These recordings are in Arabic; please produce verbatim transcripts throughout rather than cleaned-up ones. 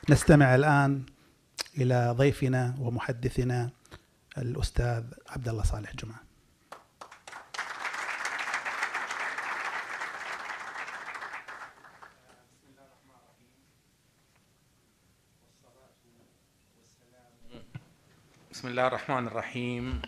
نستمع الآن إلى ضيفنا ومحدثنا الأستاذ عبد الله صالح جمعة. بسم الله الرحمن الرحيم،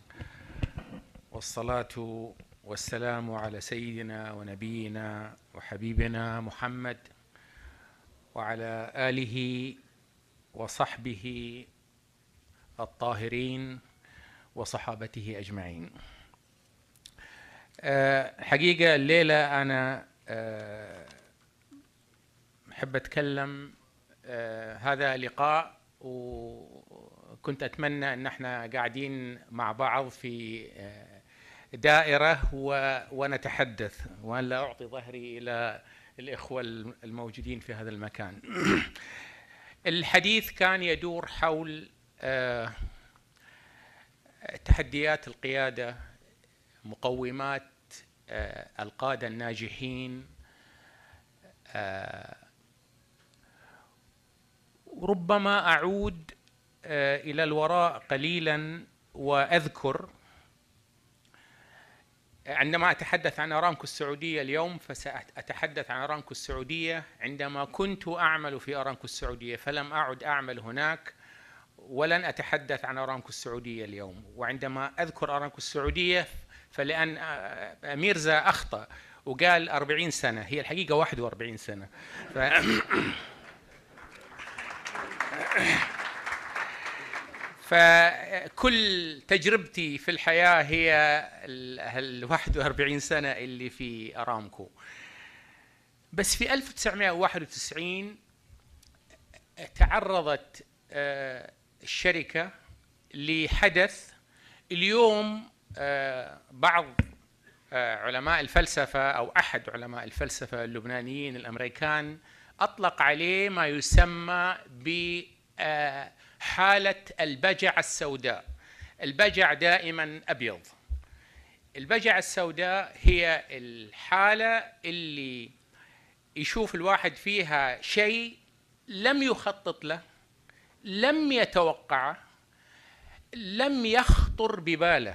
والصلاة والسلام على سيدنا ونبينا وحبيبنا محمد وعلى آله وصحبه الطاهرين وصحابته أجمعين. حقيقة الليلة أنا أحب أتكلم، هذا لقاء وكنت أتمنى أن احنا قاعدين مع بعض في دائرة ونتحدث، وأن لا أعطي ظهري إلى الإخوة الموجودين في هذا المكان. الحديث كان يدور حول تحديات القيادة، مقومات القادة الناجحين. ربما أعود إلى الوراء قليلا وأذكر عندما أتحدث عن أرامكو السعودية اليوم، فسأتحدث عن أرامكو السعودية عندما كنت أعمل في أرامكو السعودية، فلم أعد أعمل هناك، ولن أتحدث عن أرامكو السعودية اليوم. وعندما أذكر أرامكو السعودية فلأن ميرزا أخطأ وقال أربعين سنة، هي الحقيقة واحد وأربعين سنة. ف... فكل تجربتي في الحياة هي ال واحد وأربعين سنة اللي في أرامكو. بس في ألف وتسعمائة وواحد وتسعين تعرضت الشركة لحدث اليوم بعض علماء الفلسفة أو أحد علماء الفلسفة اللبنانيين الأمريكان أطلق عليه ما يسمى ب حالة البجع السوداء. البجع دائما أبيض. البجع السوداء هي الحالة اللي يشوف الواحد فيها شيء لم يخطط له، لم يتوقعه، لم يخطر بباله.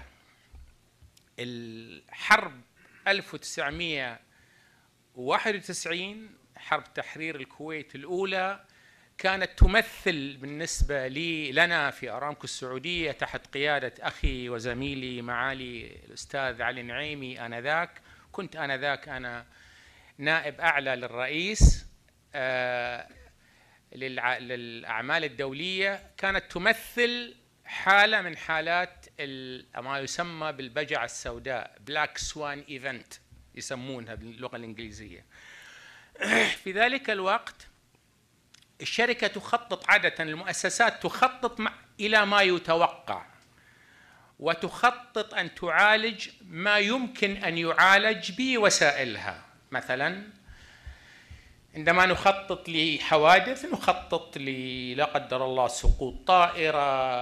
الحرب ألف وتسعمائة وواحد وتسعين، حرب تحرير الكويت الأولى، كانت تمثل بالنسبة لي لنا في أرامكو السعودية تحت قيادة أخي وزميلي معالي الأستاذ علي نعيمي آنذاك. كنت آنذاك أنا نائب أعلى للرئيس آه للأعمال الدولية. كانت تمثل حالة من حالات ما يسمى بالبجع السوداء، بلاك سوان إيفنت يسمونها باللغة الإنجليزية. في ذلك الوقت الشركة تخطط، عادة المؤسسات تخطط إلى ما يتوقع، وتخطط أن تعالج ما يمكن أن يعالج بوسائلها. مثلا عندما نخطط لحوادث نخطط لا قدر الله سقوط طائرة،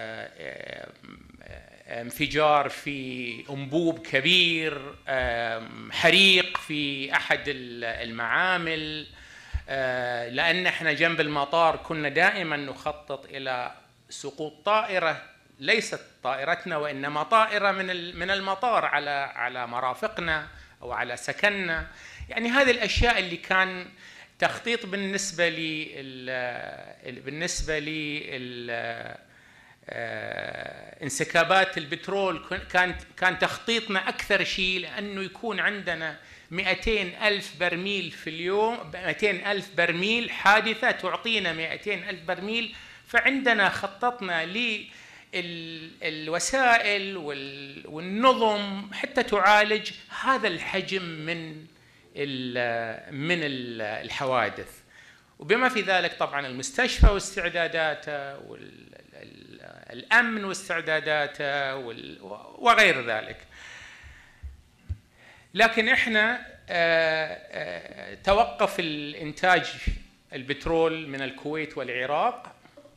انفجار في أنبوب كبير، حريق في أحد المعامل. لأن احنا جنب المطار كنا دائما نخطط إلى سقوط طائرة، ليست طائرتنا وإنما طائرة من من المطار على على مرافقنا أو على سكننا. يعني هذه الأشياء اللي كان تخطيط بالنسبة لي بالنسبة لي انسكابات البترول، كان كان تخطيطنا أكثر شيء لأنه يكون عندنا مئتين ألف برميل في اليوم، مئتين ألف برميل حادثة تعطينا مئتين ألف برميل. فعندنا خططنا للوسائل والنظم حتى تعالج هذا الحجم من من الحوادث، وبما في ذلك طبعا المستشفى واستعداداته والأمن واستعداداته وغير ذلك. لكن احنا توقف الانتاج البترول من الكويت والعراق،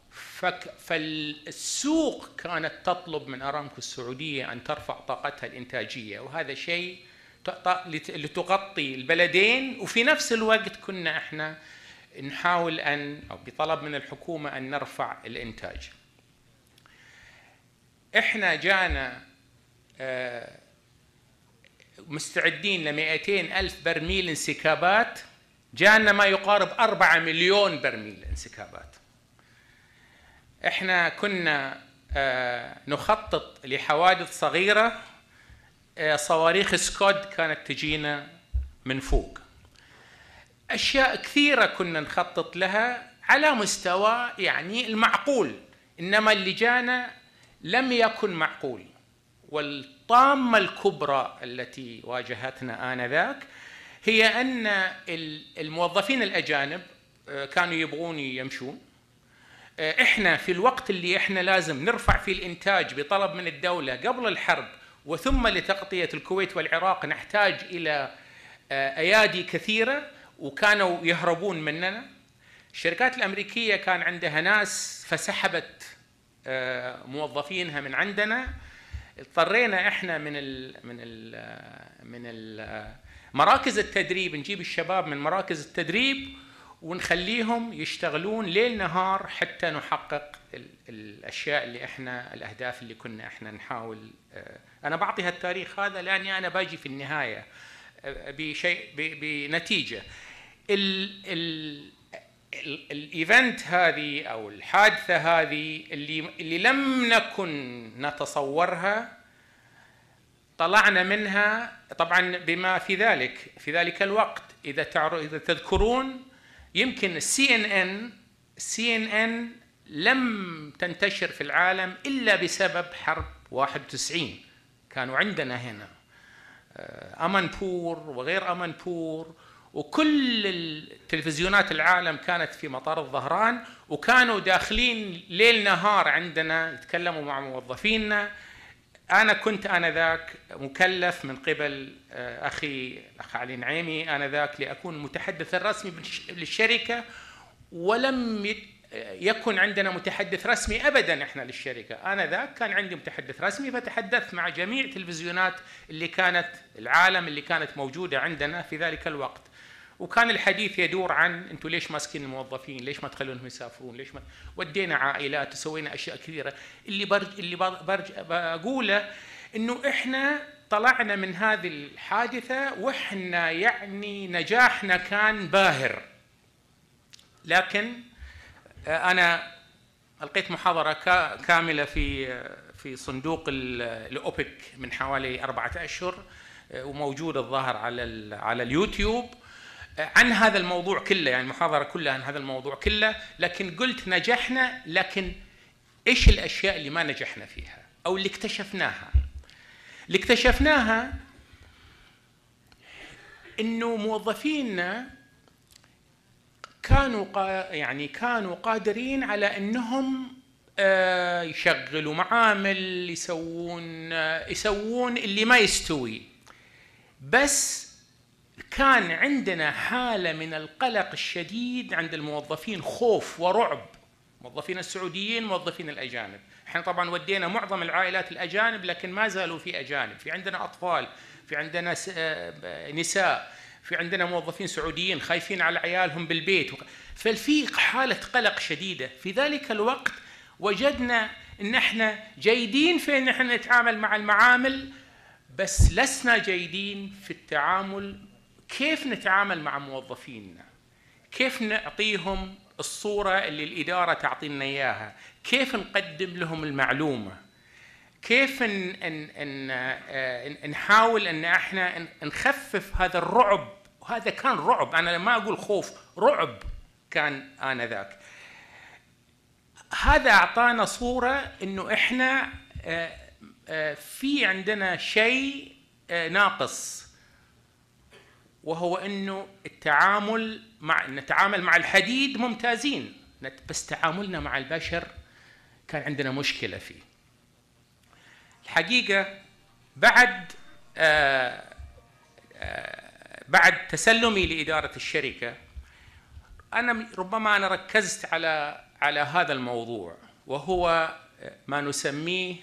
فالسوق كانت تطلب من أرامكو السعودية أن ترفع طاقتها الإنتاجية، وهذا شيء لتغطي البلدين. وفي نفس الوقت كنا احنا نحاول أن أو بطلب من الحكومة أن نرفع الإنتاج. إحنا جانا مستعدين لمئتين ألف برميل انسكابات، جانا ما يقارب أربعة مليون برميل انسكابات. إحنا كنا نخطط لحوادث صغيرة، صواريخ سكود كانت تجينا من فوق، أشياء كثيرة كنا نخطط لها على مستوى يعني المعقول، إنما اللي جانا لم يكن معقول. والطامة الكبرى التي واجهتنا آنذاك هي أن الموظفين الأجانب كانوا يبغون يمشون. إحنا في الوقت اللي إحنا لازم نرفع فيه الإنتاج بطلب من الدولة قبل الحرب، وثم لتغطية الكويت والعراق نحتاج إلى أيادي كثيرة، وكانوا يهربون مننا. الشركات الأمريكية كان عندها ناس فسحبت موظفينها من عندنا. اضطرينا احنا من ال من ال من ال مراكز التدريب نجيب الشباب من مراكز التدريب ونخليهم يشتغلون ليل نهار حتى نحقق ال الاشياء اللي احنا الاهداف اللي كنا احنا نحاول. انا بعطي هالتاريخ هذا لاني انا باجي في النهايه بشيء بنتيجه ال ال الايفنت هذه او الحادثه هذه اللي اللي لم نكن نتصورها. طلعنا منها طبعا بما في ذلك في ذلك الوقت. اذا اذا تذكرون يمكن السي ان ان السي ان ان لم تنتشر في العالم الا بسبب حرب واحد وتسعين. كانوا عندنا هنا امانبور وغير امانبور، وكل التلفزيونات العالم كانت في مطار الظهران، وكانوا داخلين ليل نهار عندنا يتكلموا مع موظفينا. أنا كنت آنذاك مكلف من قبل أخي الأخ علي نعيمي آنذاك لأكون متحدث الرسمي للشركة، ولم يكن عندنا متحدث رسمي أبدا إحنا للشركة. آنذاك كان عندي متحدث رسمي، فتحدثت مع جميع التلفزيونات اللي كانت العالم اللي كانت موجودة عندنا في ذلك الوقت، وكان الحديث يدور عن انتم ليش ماسكين الموظفين، ليش ما تخلونهم يسافرون، ليش ما ودينا عائلات وسوينا اشياء كثيره. اللي برج اللي برج بقوله انه احنا طلعنا من هذه الحادثه واحنا يعني نجاحنا كان باهر. لكن انا القيت محاضره كامله في في صندوق الاوبك من حوالي اربعه اشهر، وموجود الظاهر على على اليوتيوب، عن هذا الموضوع كله، يعني محاضرة كلها عن هذا الموضوع كله. لكن قلت نجحنا، لكن إيش الأشياء اللي ما نجحنا فيها أو اللي اكتشفناها؟ اللي اكتشفناها إنه موظفينا كانوا يعني كانوا قادرين على إنهم يشغلوا معامل، يسوون يسوون اللي ما يستوي، بس كان عندنا حالة من القلق الشديد عند الموظفين، خوف ورعب. موظفين السعوديين، موظفين الأجانب. احنا طبعا ودينا معظم العائلات الأجانب، لكن ما زالوا في أجانب، في عندنا أطفال، في عندنا نساء، في عندنا موظفين سعوديين خايفين على عيالهم بالبيت. ففي حالة قلق شديدة. في ذلك الوقت وجدنا ان احنا جيدين في ان احنا نتعامل مع المعامل، بس لسنا جيدين في التعامل كيف نتعامل مع موظفينا، كيف نعطيهم الصورة اللي الإدارة تعطينا إياها، كيف نقدم لهم المعلومة، كيف ن ن ن نحاول أن احنا نخفف هذا الرعب. وهذا كان رعب، أنا ما أقول خوف، رعب كان آنذاك. هذا أعطانا صورة أنه احنا في عندنا شيء ناقص، وهو انه التعامل مع نتعامل مع الحديد ممتازين، بس تعاملنا مع البشر كان عندنا مشكلة فيه. الحقيقة بعد آآ آآ بعد تسلمي لإدارة الشركة، أنا ربما أنا ركزت على على هذا الموضوع، وهو ما نسميه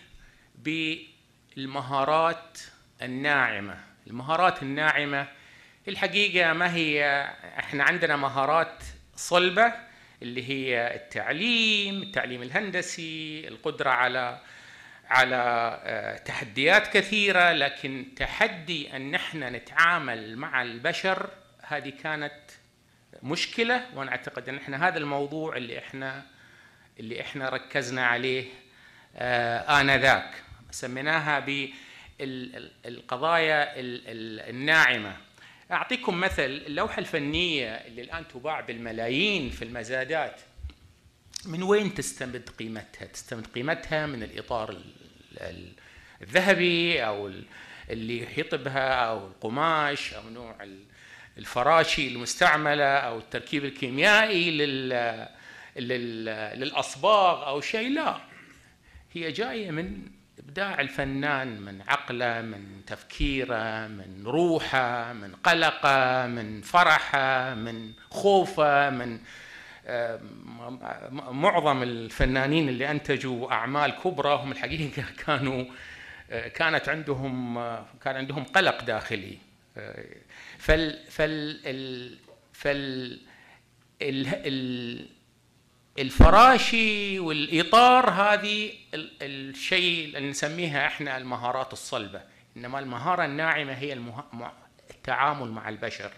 بالمهارات الناعمة. المهارات الناعمة الحقيقة ما هي، احنا عندنا مهارات صلبة اللي هي التعليم، التعليم الهندسي، القدرة على على تحديات كثيرة، لكن تحدي أن نحن نتعامل مع البشر هذه كانت مشكلة. وأنا أعتقد أن احنا هذا الموضوع اللي احنا اللي احنا ركزنا عليه آنذاك، سميناها بالقضايا الناعمة. أعطيكم مثل، اللوحة الفنية اللي الآن تباع بالملايين في المزادات، من وين تستمد قيمتها؟ تستمد قيمتها من الإطار الذهبي أو اللي يحيط بها، أو القماش، أو نوع الفراشي المستعملة، أو التركيب الكيميائي للأصباغ أو شيء. لا، هي جاية من إبداع الفنان، من عقله، من تفكيره، من روحه، من قلقه، من فرحه، من خوفه. من معظم الفنانين اللي أنتجوا أعمال كبرى هم الحقيقة كانوا كانت عندهم كان عندهم قلق داخلي. فال فال فال الفراشي والإطار هذه الشيء اللي نسميها احنا المهارات الصلبة، إنما المهارة الناعمة هي المه... التعامل مع البشر.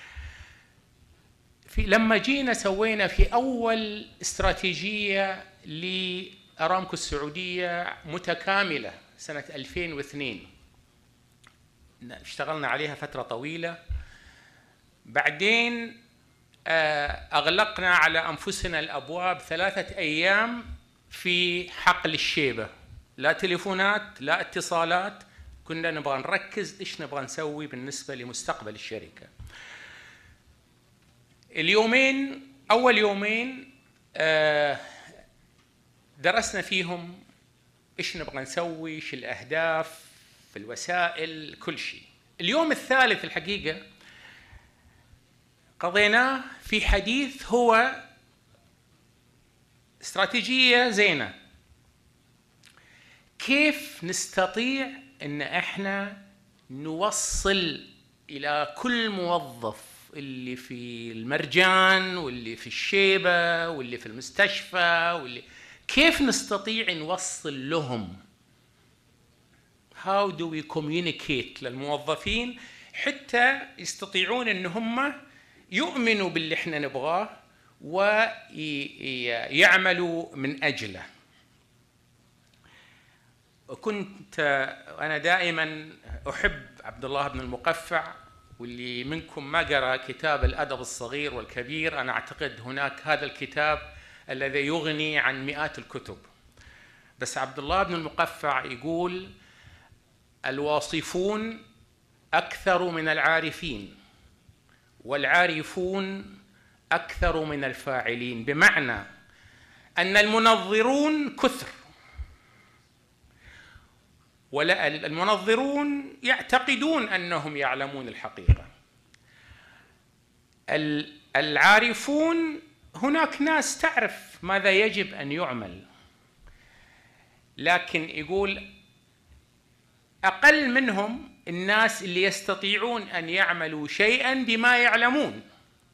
في لما جينا سوينا في أول استراتيجية لأرامكو السعودية متكاملة سنة ألفين واثنين، اشتغلنا عليها فترة طويلة، بعدين أغلقنا على أنفسنا الأبواب ثلاثة أيام في حقل الشيبة، لا تليفونات لا اتصالات، كنا نبغى نركز إيش نبغى نسوي بالنسبة لمستقبل الشركة. اليومين أول يومين درسنا فيهم إيش نبغى نسوي، إيش الأهداف، في الوسائل، كل شيء. اليوم الثالث الحقيقة قضيناه في حديث هو استراتيجية زينة، كيف نستطيع أن احنا نوصل إلى كل موظف اللي في المرجان واللي في الشيبة واللي في المستشفى، واللي كيف نستطيع نوصل لهم how do we communicate للموظفين حتى يستطيعون أن هم يؤمنوا باللي احنا نبغاه ويعملوا من أجله. كنت أنا دائما أحب عبد الله بن المقفع، واللي منكم ما قرأ كتاب الأدب الصغير والكبير، أنا أعتقد هناك هذا الكتاب الذي يغني عن مئات الكتب. بس عبد الله بن المقفع يقول الواصفون أكثر من العارفين، والعارفون أكثر من الفاعلين، بمعنى أن المنظرون كثر، ولا المنظرون يعتقدون أنهم يعلمون الحقيقة. العارفون هناك ناس تعرف ماذا يجب أن يعمل، لكن يقول أقل منهم الناس اللي يستطيعون أن يعملوا شيئا بما يعلمون.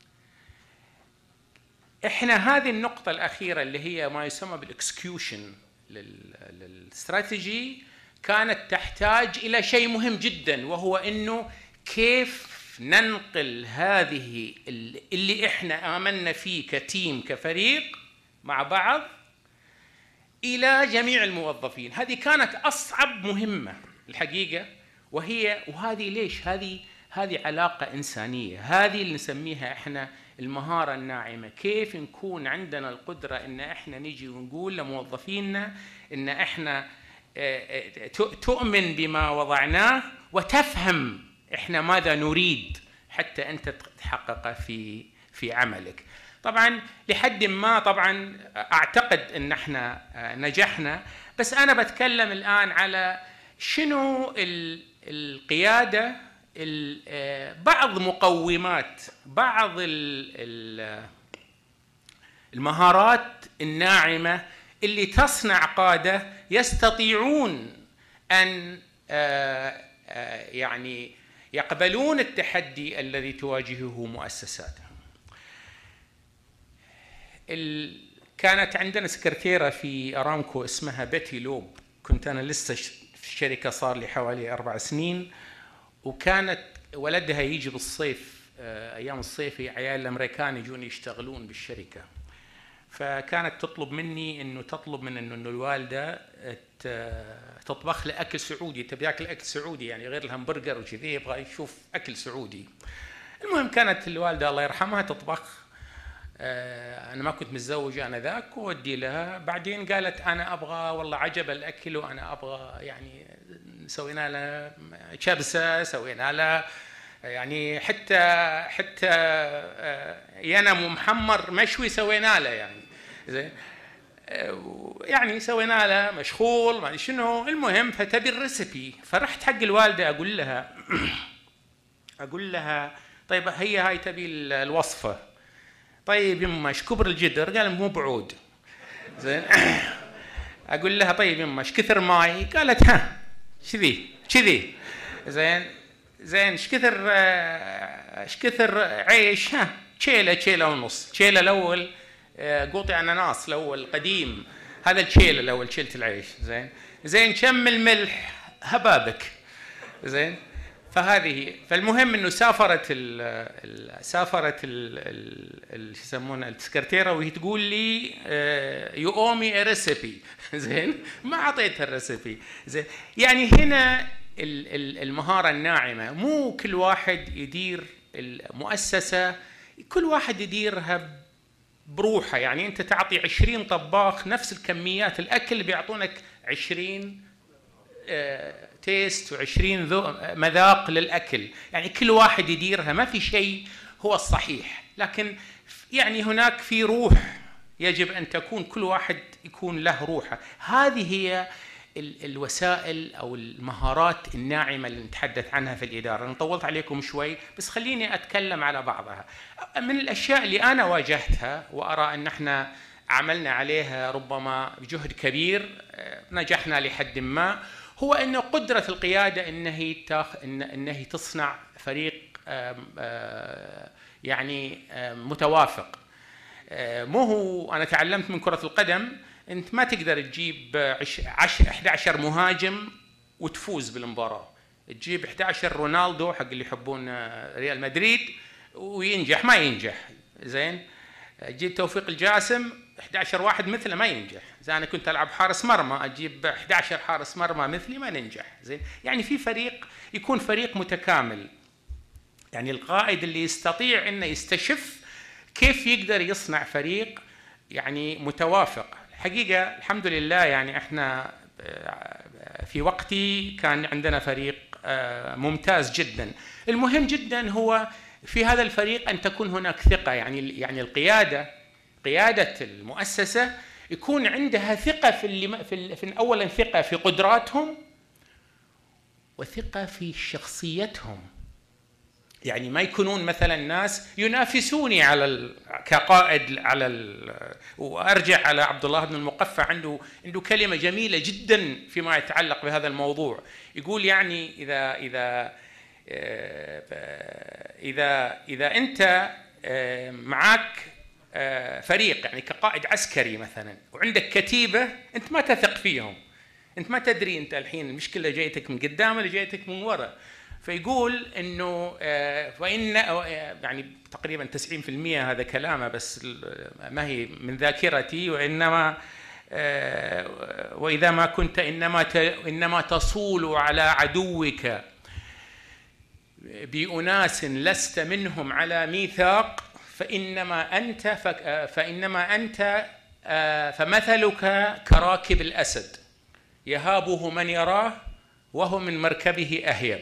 إحنا هذه النقطة الأخيرة اللي هي ما يسمى بالإكسكيوشن للاستراتيجي كانت تحتاج إلى شيء مهم جدا، وهو إنه كيف ننقل هذه اللي إحنا آمنا فيه كتيم كفريق مع بعض إلى جميع الموظفين. هذه كانت أصعب مهمة الحقيقة، وهي وهذه ليش؟ هذه هذه علاقة إنسانية، هذه اللي نسميها إحنا المهارة الناعمة. كيف نكون عندنا القدرة إن إحنا نيجي ونقول لموظفينا إن إحنا تؤمن بما وضعناه وتفهم إحنا ماذا نريد حتى أنت تحقق في في عملك. طبعا لحد ما طبعا أعتقد إن إحنا نجحنا، بس أنا بتكلم الآن على شنو القيادة، بعض مقومات، بعض المهارات الناعمة اللي تصنع قادة يستطيعون أن يعني يقبلون التحدي الذي تواجهه مؤسساتهم. ال... كانت عندنا سكرتيرة في أرامكو اسمها بيتي لوب، كنت أنا لسه في الشركة صار لي حوالي أربع سنين، وكانت ولدها يجي بالصيف أيام الصيف عيال الأمريكان يجون يشتغلون بالشركة، فكانت تطلب مني إنه تطلب من إنه الوالدة تطبخ له أكل سعودي، تبي ياكل أكل سعودي يعني غير الهمبرجر وكذي، يبغى يشوف أكل سعودي. المهم كانت الوالدة الله يرحمها تطبخ، أنا ما كنت متزوجة أنا ذاك، وودي لها. بعدين قالت أنا أبغى والله عجب الأكل وأنا أبغى يعني سوينا له كبسة، سوينا له يعني حتى حتى ينم محمر مشوي سوينا له يعني زين، يعني سوينا له مشغول ما شنو. المهم فتبي الريسبي، فرحت حق الوالدة أقول لها أقول لها طيب هي هاي تبي الوصفة. طيب يما ايش كبر الجدر؟ قال مو بعود زين. اقول لها طيب يما ايش كثر ماي؟ قالت ها كذي كذي زين زين. ايش كثر ايش كثر عيش؟ ها شيله شيله ونص. شيله الاول قوطي اناناس الاول قديم، هذا الشيله الاول شيله العيش زين زين. كم الملح؟ هبابك زين. فهذه فالمهم انه سافرت ال سافرت ال شو يسمونها السكرتيره، وهي تقول لي يو او مي ريسيبي زين، ما اعطيتها الريسيبي زين. يعني هنا المهاره الناعمه، مو كل واحد يدير المؤسسه، كل واحد يديرها بروحه. يعني انت تعطي عشرين طباخ نفس الكميات الاكل بيعطونك عشرين تيست وعشرين مذاق للأكل، يعني كل واحد يديرها، ما في شيء هو الصحيح، لكن يعني هناك في روح يجب أن تكون كل واحد يكون له روحه. هذه هي الوسائل أو المهارات الناعمة اللي نتحدث عنها في الإدارة. أنا طولت عليكم شوي بس خليني أتكلم على بعضها. من الأشياء اللي أنا واجهتها وأرى أن احنا عملنا عليها ربما بجهد كبير نجحنا لحد ما، هو أن قدرة القيادة أنه تاخ... أنه تصنع فريق يعني متوافق. مو هو أنا تعلمت من كرة القدم أنت ما تقدر تجيب أحد عشر مهاجم وتفوز بالمباراة، تجيب أحد عشر رونالدو حق اللي يحبون ريال مدريد وينجح، ما ينجح زين. تجيب توفيق الجاسم أحد عشر واحد مثله ما ينجح زين. أنا كنت ألعب حارس مرمى، أجيب أحد عشر حارس مرمى مثلي ما ننجح زين. يعني في فريق يكون فريق متكامل، يعني القائد اللي يستطيع إنه يستشف كيف يقدر يصنع فريق يعني متوافق. الحقيقة الحمد لله يعني إحنا في وقتي كان عندنا فريق ممتاز جدا. المهم جدا هو في هذا الفريق أن تكون هناك ثقة، يعني يعني القيادة قيادة المؤسسة يكون عندها ثقة في اللي في, في أولا ثقة في قدراتهم وثقة في شخصيتهم. يعني ما يكونون مثلا ناس ينافسوني على ال... كقائد على ال... وارجع على عبد الله بن المقفع، عنده عنده كلمة جميلة جدا فيما يتعلق بهذا الموضوع. يقول يعني إذا إذا إذا إذا أنت معك فريق يعني كقائد عسكري مثلا وعندك كتيبة أنت ما تثق فيهم، أنت ما تدري أنت الحين المشكلة جايتك من قدام ولا جايتك من وراء. فيقول إنه فإن يعني تقريبا تسعين بالمئة هذا كلامه بس ما هي من ذاكرتي، وإنما وإذا ما كنت إنما إنما تصول على عدوك بأناس لست منهم على ميثاق فإنما أنت فإنما أنت فمثلك كراكب الأسد يهابه من يراه وهو من مركبه أهيب.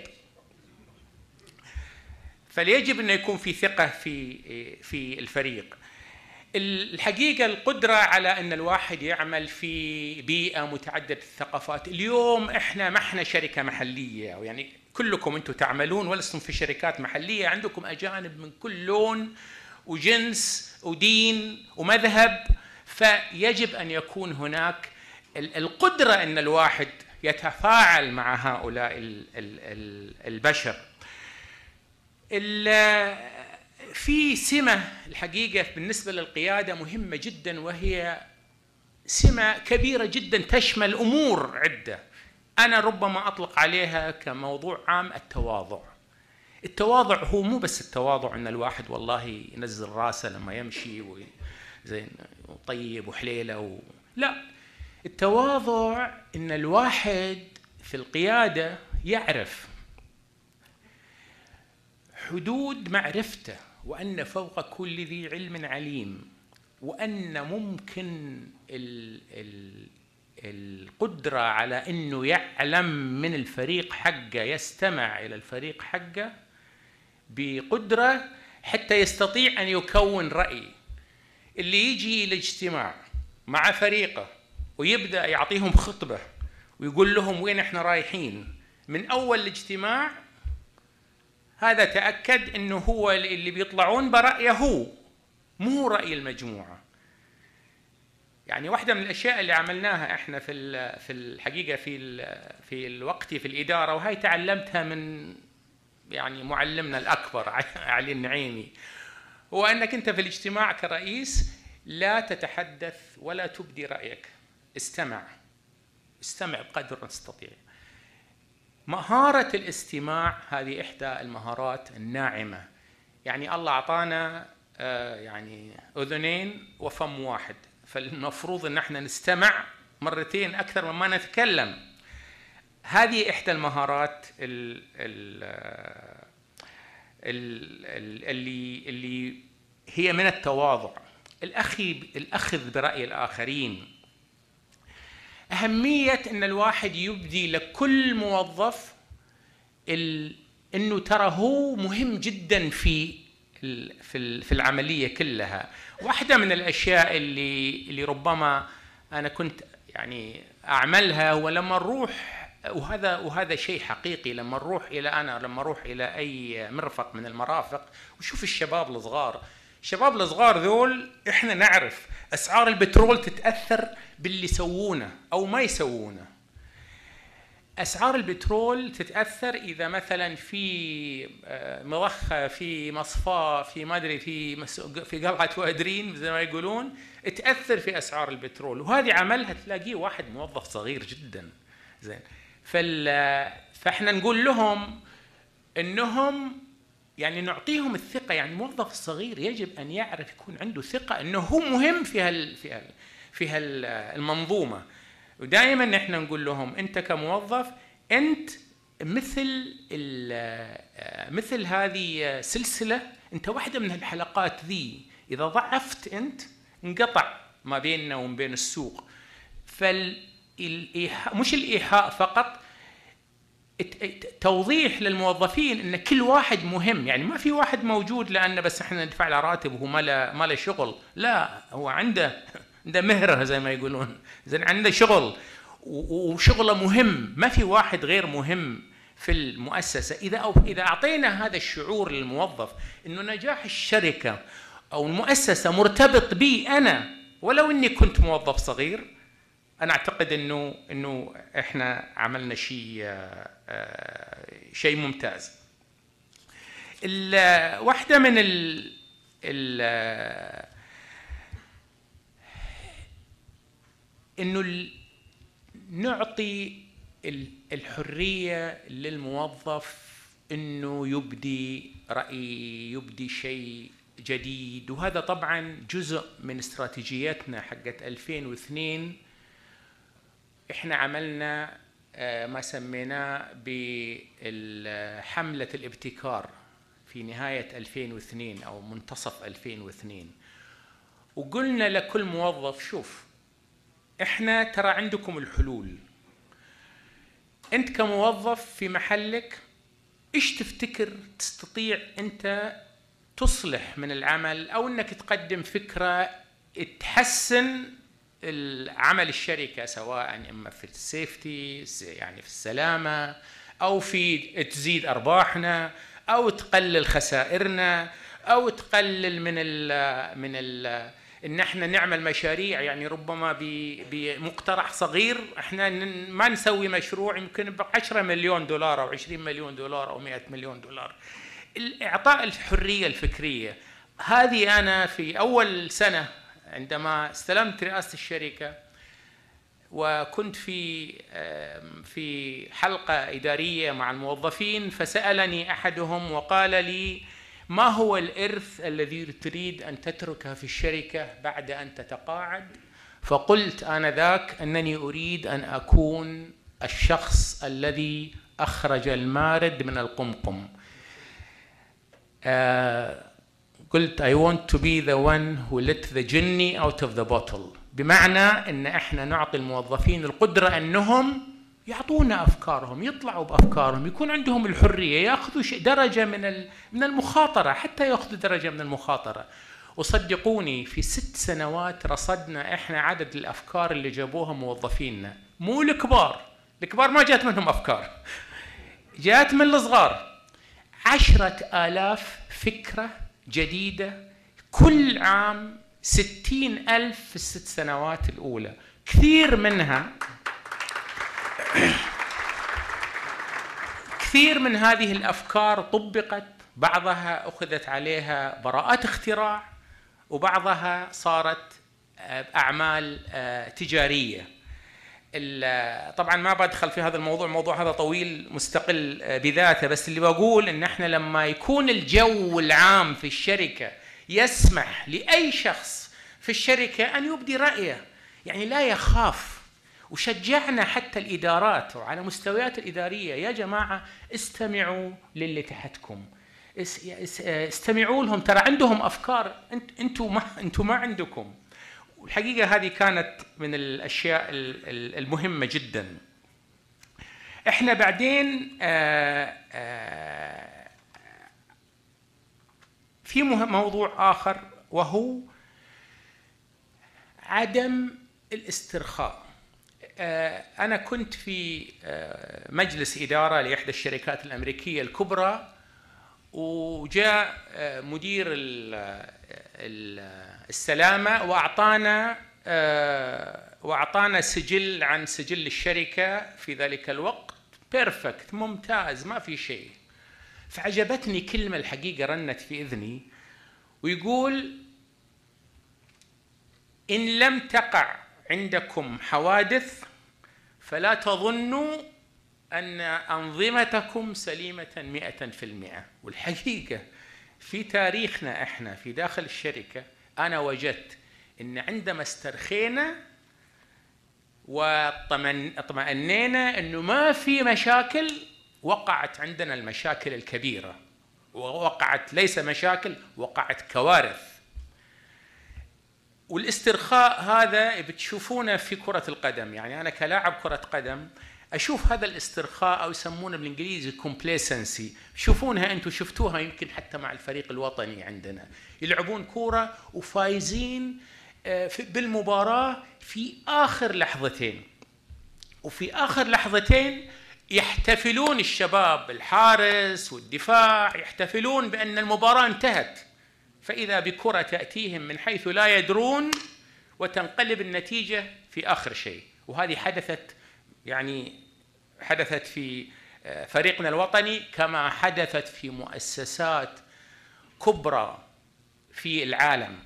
فليجب أن يكون في ثقة في في الفريق. الحقيقة القدرة على أن الواحد يعمل في بيئة متعددة الثقافات. اليوم إحنا ما إحنا شركة محلية، يعني كلكم أنتم تعملون ولستم في شركات محلية، عندكم أجانب من كل لون وجنس ودين ومذهب. فيجب أن يكون هناك القدرة أن الواحد يتفاعل مع هؤلاء البشر. في سمة الحقيقة بالنسبة للقيادة مهمة جدا، وهي سمة كبيرة جدا تشمل أمور عدة. أنا ربما أطلق عليها كموضوع عام التواضع. التواضع هو مو بس التواضع أن الواحد والله ينزل راسه لما يمشي وزين وطيب وحليلة و... لا، التواضع أن الواحد في القيادة يعرف حدود معرفته، وأن فوق كل ذي علم عليم، وأن ممكن ال ال القدرة على أنه يعلم من الفريق حقه، يستمع إلى الفريق حقه بقدرة حتى يستطيع أن يكون رأي. اللي يجي إلى اجتماع مع فريقه ويبدأ يعطيهم خطبة ويقول لهم وين احنا رايحين من أول الاجتماع، هذا تأكد أنه هو اللي بيطلعون برأيه هو، مو رأي المجموعة. يعني واحدة من الأشياء اللي عملناها إحنا في في الحقيقة في في الوقت في الإدارة، وهي تعلمتها من يعني معلمنا الأكبر علي النعيمي، هو أنك أنت في الاجتماع كرئيس لا تتحدث ولا تبدي رأيك، استمع استمع بقدر ما تستطيع. مهارة الاستماع هذه إحدى المهارات الناعمة. يعني الله أعطانا يعني أذنين وفم واحد، فالمفروض أن احنا نستمع مرتين أكثر مما نتكلم. هذه إحدى المهارات ال ال ال اللي اللي هي من التواضع. الأخي الأخذ برأي الآخرين. أهمية أن الواحد يبدي لكل موظف أنه ترى هو مهم جدا في في في العملية كلها. واحدة من الأشياء اللي اللي ربما أنا كنت يعني أعملها هو لما نروح، وهذا وهذا شيء حقيقي، لما نروح إلى أنا لما أروح إلى أي مرفق من المرافق وشوف الشباب الصغار، الشباب الصغار ذول إحنا نعرف أسعار البترول تتأثر باللي يسوونه أو ما يسوونه. أسعار البترول تتأثر إذا مثلا في مضخة في مصفاة في ما أدري في في قلعة وادرين زي ما يقولون، تأثر في أسعار البترول، وهذه عملها تلاقيه واحد موظف صغير جدا. زين، فإحنا نقول لهم إنهم يعني نعطيهم الثقة. يعني الموظف الصغير يجب أن يعرف يكون عنده ثقة إنه هو مهم في هال في هال في هالمنظومة. ودائما احنا نقول لهم انت كموظف انت مثل مثل هذه سلسله، انت واحده من الحلقات ذي، اذا ضعفت انت انقطع ما بيننا وما بين السوق. فالإيحاء مش الإيحاء فقط، توضيح للموظفين ان كل واحد مهم. يعني ما في واحد موجود لان بس احنا ندفع له راتب وهو ما له ما له شغل، لا، هو عنده عنده مهرة زي ما يقولون، زين عنده شغل وشغله مهم. ما في واحد غير مهم في المؤسسة. إذا أو إذا أعطينا هذا الشعور للموظف إنه نجاح الشركة أو المؤسسة مرتبط بي أنا ولو إني كنت موظف صغير، أنا أعتقد إنه إنه إحنا عملنا شيء شيء ممتاز. واحدة من ال ال إنه نعطي الحرية للموظف إنه يبدي رأي، يبدي شيء جديد. وهذا طبعا جزء من استراتيجيتنا حقت ألفين واثنين. إحنا عملنا ما سميناه بحملة الابتكار في نهاية ألفين واثنين أو منتصف ألفين واثنين، وقلنا لكل موظف شوف إحنا ترى عندكم الحلول. أنت كموظف في محلك إيش تفتكر تستطيع أنت تصلح من العمل، أو أنك تقدم فكرة تحسن العمل الشركة، سواء إما في السيفتي يعني في السلامة، أو في تزيد أرباحنا، أو تقلل خسائرنا، أو تقلل من ال من ال إن إحنا نعمل مشاريع. يعني ربما بمقترح صغير إحنا ما نسوي مشروع يمكن بعشرة مليون دولار أو عشرين مليون دولار أو مئة مليون دولار. إعطاء الحرية الفكرية هذه. أنا في أول سنة عندما استلمت رئاسة الشركة وكنت في في حلقة إدارية مع الموظفين، فسألني أحدهم وقال لي: ما هو الإرث الذي تريد أن تتركه في الشركة بعد أن تتقاعد؟ فقلت آنذاك أنني أريد أن أكون الشخص الذي أخرج المارد من القمقم. آه قلت I want to be the one who let the genie out of the bottle. بمعنى أن إحنا نعطي الموظفين القدرة أنهم يعطونا أفكارهم، يطلعوا بأفكارهم، يكون عندهم الحرية، يأخذوا درجة من من المخاطرة، حتى يأخذوا درجة من المخاطرة. وصدقوني في ست سنوات رصدنا إحنا عدد الأفكار اللي جابوها موظفينا، مو الكبار، الكبار ما جات منهم أفكار، جات من الصغار. عشرة آلاف فكرة جديدة كل عام، ستين ألف في الست سنوات الأولى. كثير منها كثير من هذه الأفكار طبقت، بعضها أخذت عليها براءات اختراع، وبعضها صارت أعمال تجارية. طبعا ما بدخل في هذا الموضوع، الموضوع هذا طويل مستقل بذاته، بس اللي بقول إن احنا لما يكون الجو العام في الشركة يسمح لأي شخص في الشركة أن يبدي رأيه، يعني لا يخاف. وشجعنا حتى الإدارات وعلى مستويات الإدارية: يا جماعة استمعوا للي تحتكم، استمعوا لهم، ترى عندهم أفكار أنتوا ما أنتوا ما عندكم. والحقيقة هذه كانت من الأشياء المهمة جدا. إحنا بعدين آآ آآ في موضوع آخر، وهو عدم الاسترخاء. أنا كنت في مجلس إدارة لإحدى الشركات الأمريكية الكبرى، وجاء مدير السلامة وأعطانا وأعطانا سجل عن سجل الشركة في ذلك الوقت، بيرفكت، ممتاز، ما في شيء. فعجبتني كلمة الحقيقة رنت في إذني، ويقول: إن لم تقع عندكم حوادث فلا تظنوا أن أنظمتكم سليمة مئة في المئة. والحقيقة في تاريخنا إحنا في داخل الشركة أنا وجدت إن عندما استرخينا واطمأنينا إنه ما في مشاكل، وقعت عندنا المشاكل الكبيرة، ووقعت ليس مشاكل، وقعت كوارث. والاسترخاء هذا بتشوفونه في كرة القدم، يعني أنا كلاعب كرة قدم أشوف هذا الاسترخاء، أو يسمونه بالإنجليزي complacency، شوفونها أنتم، شفتوها يمكن حتى مع الفريق الوطني عندنا، يلعبون كورة وفايزين بالمباراة في آخر لحظتين، وفي آخر لحظتين يحتفلون الشباب، الحارس والدفاع يحتفلون بأن المباراة انتهت، فإذا بكرة تأتيهم من حيث لا يدرون وتنقلب النتيجة في آخر شيء. وهذه حدثت يعني حدثت في فريقنا الوطني، كما حدثت في مؤسسات كبرى في العالم.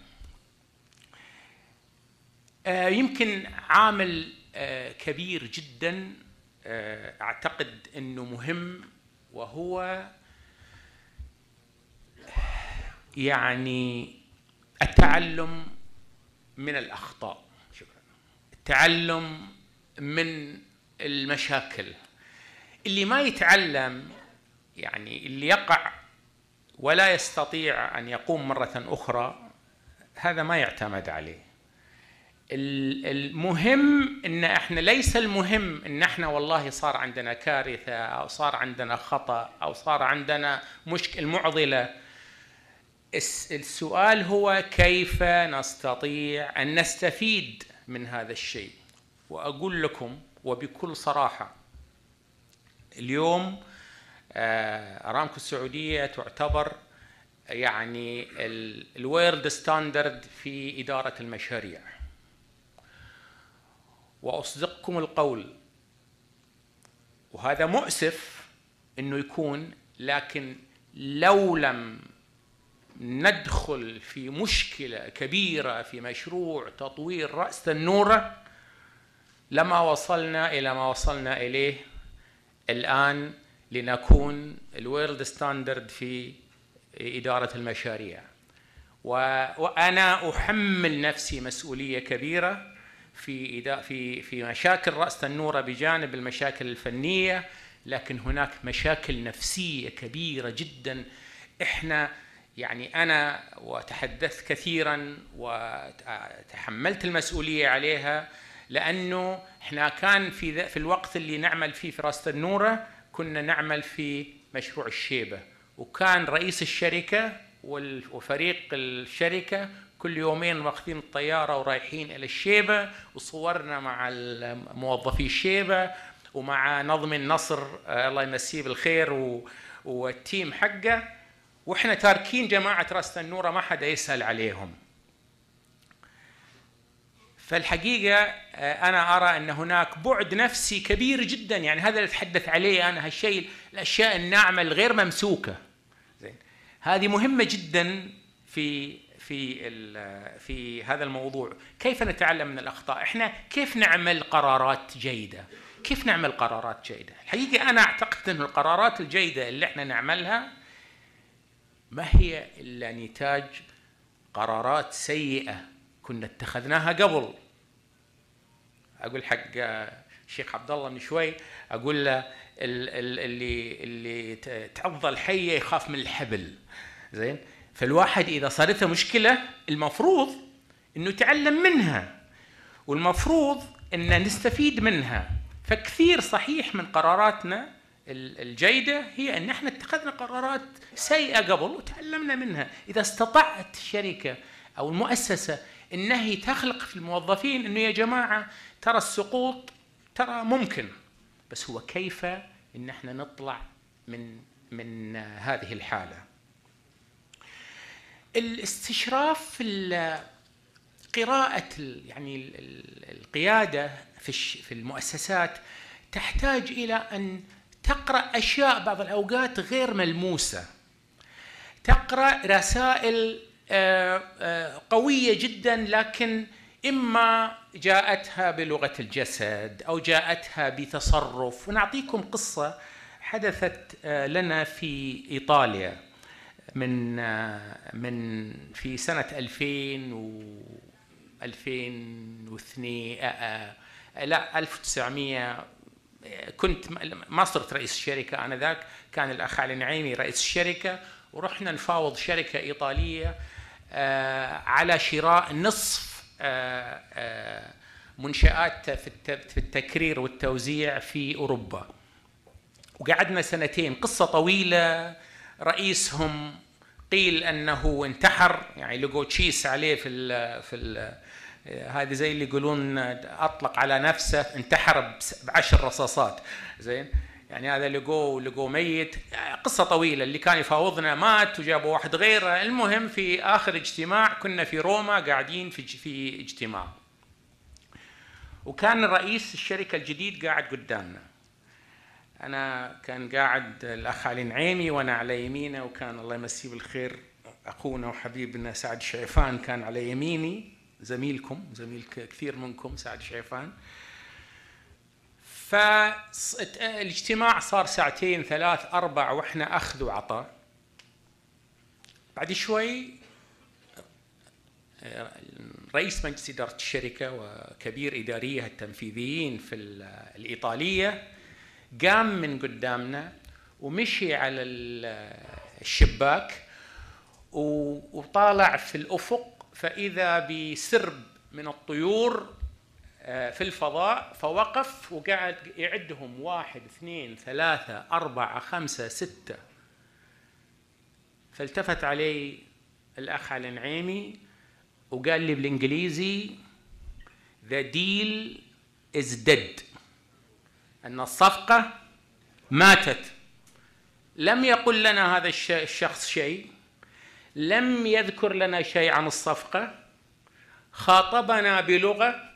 يمكن عامل كبير جدا أعتقد أنه مهم، وهو يعني التعلم من الأخطاء، التعلم من المشاكل. اللي ما يتعلم، يعني اللي يقع ولا يستطيع أن يقوم مرة أخرى، هذا ما يعتمد عليه. المهم إن إحنا، ليس المهم إن إحنا والله صار عندنا كارثة أو صار عندنا خطأ أو صار عندنا مشكلة معضلة. السؤال هو كيف نستطيع أن نستفيد من هذا الشيء. وأقول لكم وبكل صراحة، اليوم أرامكو السعودية تعتبر يعني الورلد ستاندرد في إدارة المشاريع. وأصدقكم القول، وهذا مؤسف إنه يكون، لكن لو لم ندخل في مشكلة كبيرة في مشروع تطوير رأس تنورة لما وصلنا إلى ما وصلنا إليه الآن لنكون الورلد ستاندرد في إدارة المشاريع. وأنا أحمل نفسي مسؤولية كبيرة في في في مشاكل رأس تنورة بجانب المشاكل الفنية، لكن هناك مشاكل نفسية كبيرة جدا. إحنا يعني أنا وتحدثت كثيرا وتحملت المسؤولية عليها، لأنه إحنا كان في في الوقت اللي نعمل فيه في رأس تنورة كنا نعمل في مشروع الشيبة، وكان رئيس الشركة وفريق الشركة كل يومين واخذين الطيارة ورايحين إلى الشيبة، وصورنا مع موظفي الشيبة ومع نظم النصر الله يمسيه بالخير والتيم حقه، وإحنا تاركين جماعة رأس تنورة ما حدا يسأل عليهم. فالحقيقة أنا أرى أن هناك بعد نفسي كبير جدا، يعني هذا اللي أتحدث عليه أنا، هالشيء الأشياء الناعمة الغير ممسوكة زين، هذه مهمة جدا في في في هذا الموضوع. كيف نتعلم من الأخطاء؟ إحنا كيف نعمل قرارات جيدة؟ كيف نعمل قرارات جيدة؟ الحقيقة أنا أعتقد أن القرارات الجيدة اللي إحنا نعملها ما هي إلا نتاج قرارات سيئة كنا اتخذناها قبل. أقول حق الشيخ عبد الله من شوي، أقول له اللي اللي تعض الحية يخاف من الحبل زين. فالواحد إذا صارت مشكلة المفروض إنه يتعلم منها، والمفروض إن نستفيد منها. فكثير صحيح من قراراتنا الجيدة هي أن احنا اتخذنا قرارات سيئة قبل وتعلمنا منها. إذا استطاعت الشركة أو المؤسسة إنها تخلق في الموظفين إنه يا جماعة ترى السقوط ترى ممكن، بس هو كيف إن احنا نطلع من من هذه الحالة. الاستشراف في قراءة يعني القيادة في في المؤسسات تحتاج إلى أن تقرأ أشياء بعض الأوقات غير ملموسة، تقرأ رسائل قوية جدا لكن إما جاءتها بلغة الجسد أو جاءتها بتصرف. ونعطيكم قصة حدثت لنا في إيطاليا من من في سنة ألفين و ألفين واثنين لا ألف وتسعمائة. كنت ما صرت رئيس الشركة آنذاك، كان الأخ علي نعيمي رئيس الشركة، ورحنا نفاوض شركة إيطالية على شراء نصف منشآت في التكرير والتوزيع في أوروبا. وقعدنا سنتين، قصة طويلة. رئيسهم قيل أنه انتحر، يعني لقوا تشيس عليه في ال في ال هذه زي اللي يقولون أطلق على نفسه، انتحر بعشر رصاصات زين، يعني هذا لقوه لقوه ميت. قصة طويلة. اللي كان يفاوضنا مات وجابوا واحد غيره. المهم في آخر اجتماع كنا في روما قاعدين في في اجتماع، وكان رئيس الشركة الجديد قاعد قدامنا. أنا كان قاعد الأخ علي نعيمي وأنا على يمينه، وكان الله يمسيه بالخير أخونا وحبيبنا سعد شعيفان كان على يميني، زميلكم زميل كثير منكم سعد شعيفان. فالاجتماع صار ساعتين ثلاث أربع وإحنا أخذ وعطاء. بعد شوي رئيس مجلس إدارة الشركة وكبير إداريها التنفيذيين في الإيطالية قام من قدامنا ومشي على الشباك وطالع في الأفق، فإذا بسرب من الطيور في الفضاء، فوقف وقعد يعدهم واحد اثنين ثلاثة أربعة خمسة ستة. فالتفت علي الأخ علي نعيمي وقال لي بالإنجليزي The deal is dead، أن الصفقة ماتت. لم يقل لنا هذا الشخص شيء، لم يذكر لنا شيء عن الصفقة، خاطبنا بلغة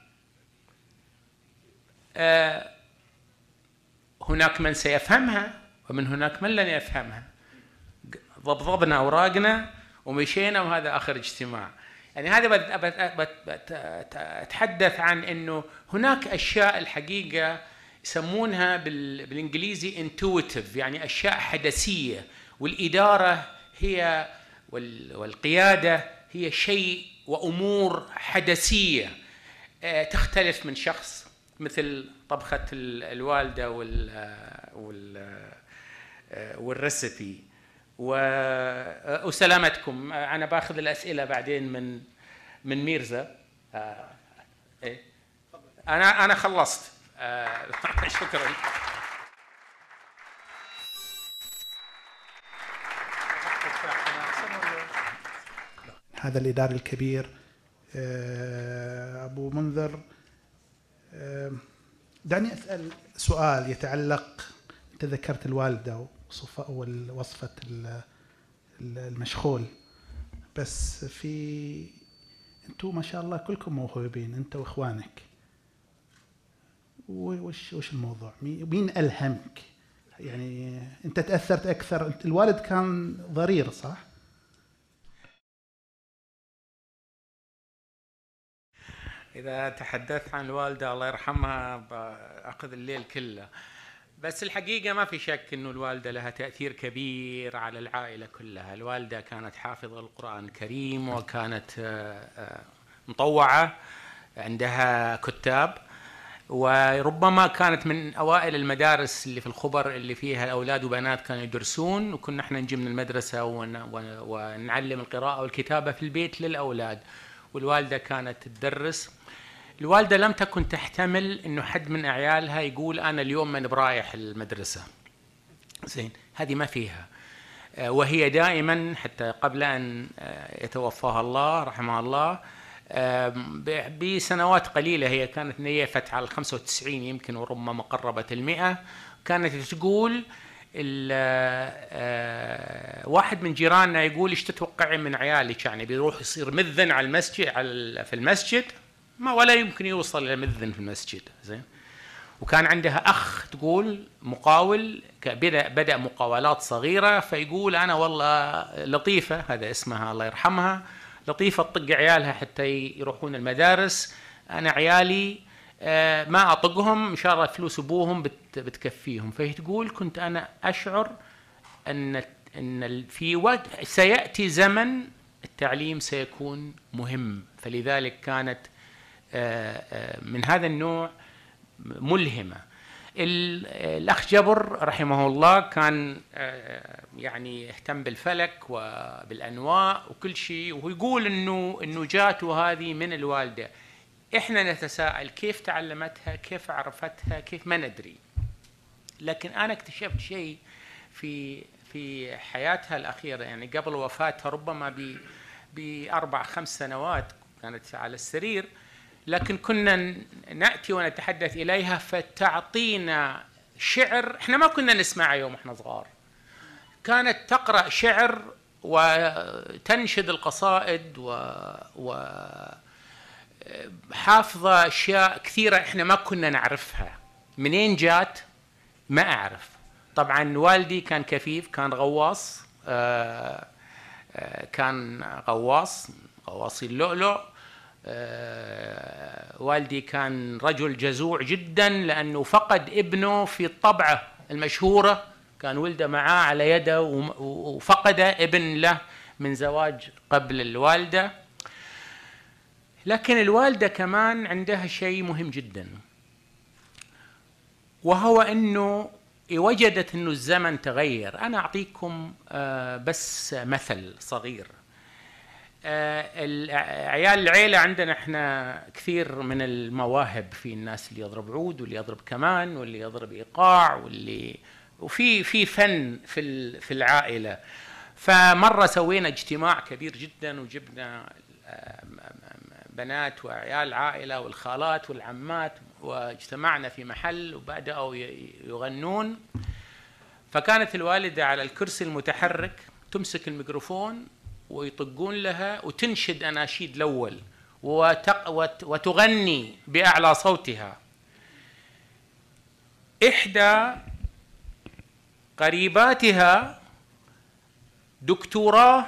آه هناك من سيفهمها ومن هناك من لن يفهمها. ضبضبنا اوراقنا ومشينا، وهذا اخر اجتماع. يعني هذا بتحدث عن انه هناك اشياء الحقيقه يسمونها بالانجليزي intuitive، يعني اشياء حدسيه، والاداره هي والقياده هي شيء وامور حدسيه تختلف من شخص، مثل طبخه الوالده وال والريسبي. وسلامتكم، انا باخذ الاسئله بعدين من من ميرزا. آه. إيه؟ انا انا خلصت. آه. شكرا. هذا الاداري الكبير ابو منذر، دعني اسال سؤال يتعلق، انت ذكرت الوالده ووصفه المشغول، بس في انتم ما شاء الله كلكم موهوبين انت واخوانك، وش وش الموضوع؟ مين الهمك؟ يعني انت تاثرت اكثر، الوالد كان ضرير صح؟ إذا تحدثت عن الوالدة الله يرحمها بأخذ الليل كله، بس الحقيقة ما في شك أنه الوالدة لها تأثير كبير على العائلة كلها. الوالدة كانت حافظة القرآن الكريم، وكانت مطوعة، عندها كتاب، وربما كانت من أوائل المدارس اللي في الخبر اللي فيها أولاد وبنات كانوا يدرسون، وكنا احنا نجي من المدرسة ونعلم القراءة والكتابة في البيت للأولاد، والوالدة كانت تدرس. الوالدة لم تكن تحتمل انه حد من عيالها يقول انا اليوم من برايح المدرسة، زين، هذه ما فيها. وهي دائما حتى قبل ان يتوفاها الله رحمها الله بسنوات قليلة، هي كانت نيفت على الخمسة وتسعين يمكن وربما قربت المئة، كانت تقول واحد من جيراننا يقول ايش تتوقعين من عيالك؟ يعني بيروح يصير مذن على المسجد على في المسجد؟ ما ولا يمكن يوصل الى مذن في المسجد، زين. وكان عندها اخ تقول مقاول، بدا بدا مقاولات صغيره، فيقول انا والله لطيفه، هذا اسمها الله يرحمها، لطيفه تطق عيالها حتى يروحون المدارس، انا عيالي ما اطقهم، ان شاء الله فلوس ابوهم بتكفيهم. فهي تقول كنت انا اشعر ان ان في وقت سياتي زمن التعليم سيكون مهم، فلذلك كانت من هذا النوع ملهمه. الاخ جبر رحمه الله كان يعني يهتم بالفلك وبالانواء وكل شيء، وهو يقول انه انه جاته هذه من الوالده. احنا نتساءل كيف تعلمتها، كيف عرفتها، كيف، ما ندري. لكن انا اكتشفت شيء في في حياتها الاخيره، يعني قبل وفاتها ربما ب باربع خمس سنوات كانت على السرير، لكن كنا ناتي ونتحدث اليها فتعطينا شعر احنا ما كنا نسمعه يوم احنا صغار. كانت تقرا شعر وتنشد القصائد و, و حافظة أشياء كثيرة إحنا ما كنا نعرفها. منين جات؟ ما أعرف. طبعا والدي كان كفيف، كان غواص، آآ آآ كان غواص غواصي اللؤلؤ. والدي كان رجل جزوع جدا لأنه فقد ابنه في الطبعة المشهورة، كان ولده معاه على يده وفقد ابن له من زواج قبل الوالدة. لكن الوالدة كمان عندها شيء مهم جدا، وهو أنه وجدت أنه الزمن تغير. أنا أعطيكم بس مثل صغير. عيال العيلة عندنا احنا كثير من المواهب، في الناس اللي يضرب عود واللي يضرب كمان واللي يضرب إيقاع واللي وفي في فن في في العائلة. فمرة سوينا اجتماع كبير جدا وجبنا بنات وعيال عائلة والخالات والعمات، واجتمعنا في محل وبدأوا يغنون. فكانت الوالدة على الكرسي المتحرك تمسك الميكروفون ويطقون لها وتنشد أناشيد الأول وتغني بأعلى صوتها. إحدى قريباتها دكتوراه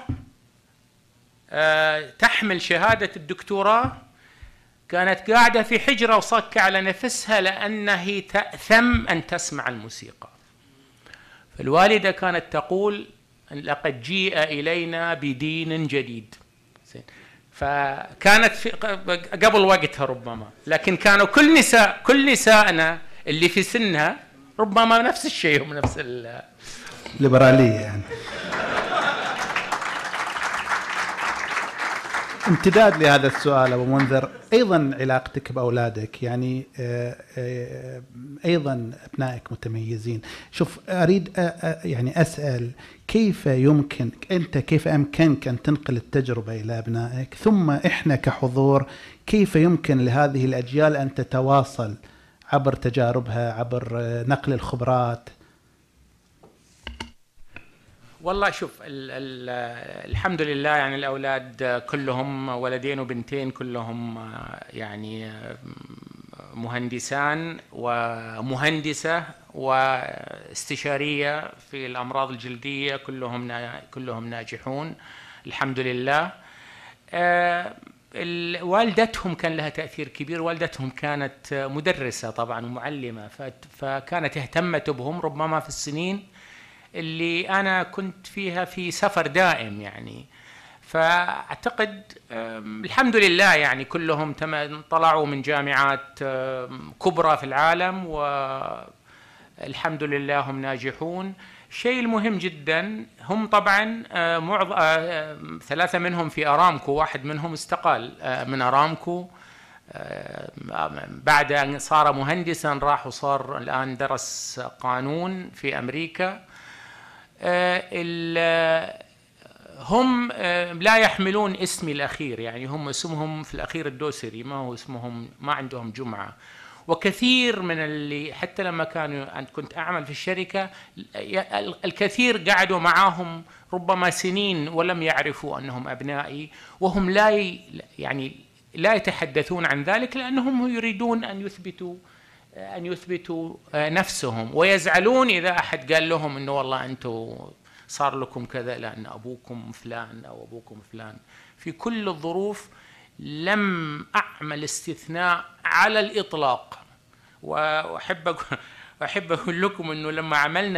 أه تحمل شهادة الدكتوراه، كانت قاعدة في حجرة وصكة على نفسها لأنها تأثم أن تسمع الموسيقى. فالوالدة كانت تقول لقد جيء إلينا بدين جديد. فكانت في قبل وقتها ربما، لكن كانوا كل نساء كل نسائنا اللي في سنها ربما نفس الشيء، هم نفس الليبرالية يعني. امتداد لهذا السؤال أبو منذر، أيضا علاقتك بأولادك، يعني أيضا أبنائك متميزين. شوف أريد يعني أسأل كيف يمكن أنت كيف أمكنك أن تنقل التجربة إلى أبنائك، ثم إحنا كحضور كيف يمكن لهذه الأجيال أن تتواصل عبر تجاربها، عبر نقل الخبرات؟ والله شوف ال ال الحمد لله، يعني الأولاد كلهم ولدين وبنتين، كلهم يعني مهندسان ومهندسة واستشارية في الأمراض الجلدية، كلهم كلهم ناجحون الحمد لله. والدتهم كان لها تأثير كبير، والدتهم كانت مدرسة طبعا ومعلمة، فكانت اهتمت بهم ربما في السنين اللي أنا كنت فيها في سفر دائم يعني. فأعتقد الحمد لله يعني كلهم طلعوا من جامعات كبرى في العالم، والحمد لله هم ناجحون. الشيء المهم جدا هم طبعا معظم ثلاثة منهم في أرامكو، واحد منهم استقال من أرامكو بعد أن صار مهندسا، راح وصار الآن درس قانون في أمريكا. هم لا يحملون اسمي الأخير، يعني هم اسمهم في الأخير الدوسري، ما هو اسمهم، ما عندهم جمعة. وكثير من اللي حتى لما كانوا كنت أعمل في الشركة الكثير قعدوا معهم ربما سنين ولم يعرفوا أنهم أبنائي، وهم لا يعني لا يتحدثون عن ذلك لأنهم يريدون أن يثبتوا أن يثبتوا نفسهم، ويزعلون إذا أحد قال لهم إنه والله أنتم صار لكم كذا لأن أبوكم فلان أو أبوكم فلان. في كل الظروف لم أعمل استثناء على الإطلاق. وأحب أحب أقول لكم إنه لما عملنا